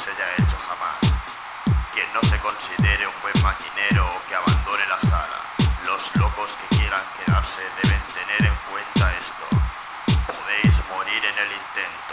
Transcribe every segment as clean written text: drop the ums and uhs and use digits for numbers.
se haya hecho jamás. Quien no se considere un buen maquinero o que abandone la sala. Los locos que quieran quedarse deben tener en cuenta esto. Podéis morir en el intento.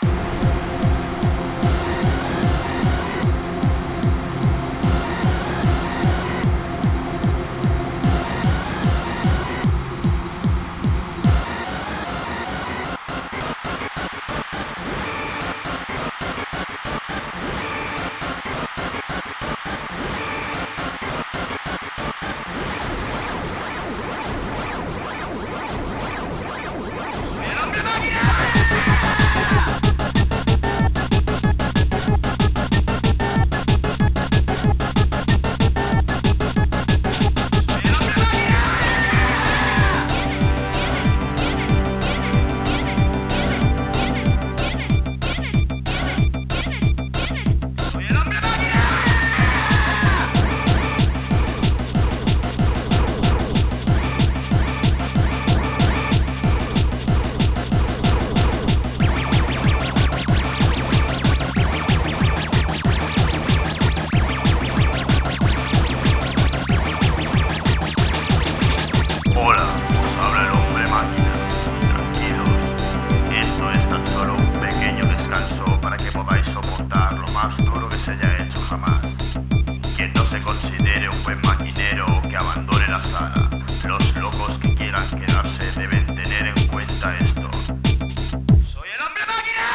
Se haya hecho jamás. Quien no se considere un buen maquinero o que abandone la sala. Los locos que quieran quedarse deben tener en cuenta esto. ¡Soy el hombre máquina!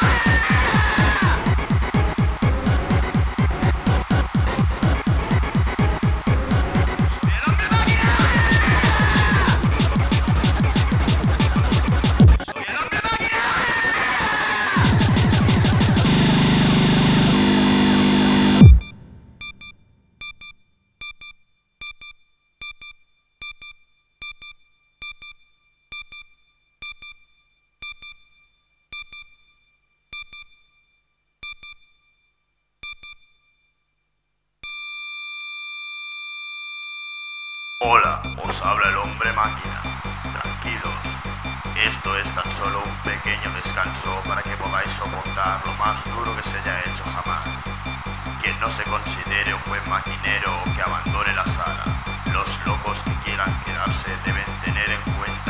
¡Soy el hombre máquina! ¡Soy el hombre máquina! Hola, os habla el hombre máquina. Tranquilos, esto es tan solo un pequeño descanso para que podáis soportar lo más duro que se haya hecho jamás. Quien no se considere un buen maquinero o que abandone la sala. Los locos que quieran quedarse deben tener en cuenta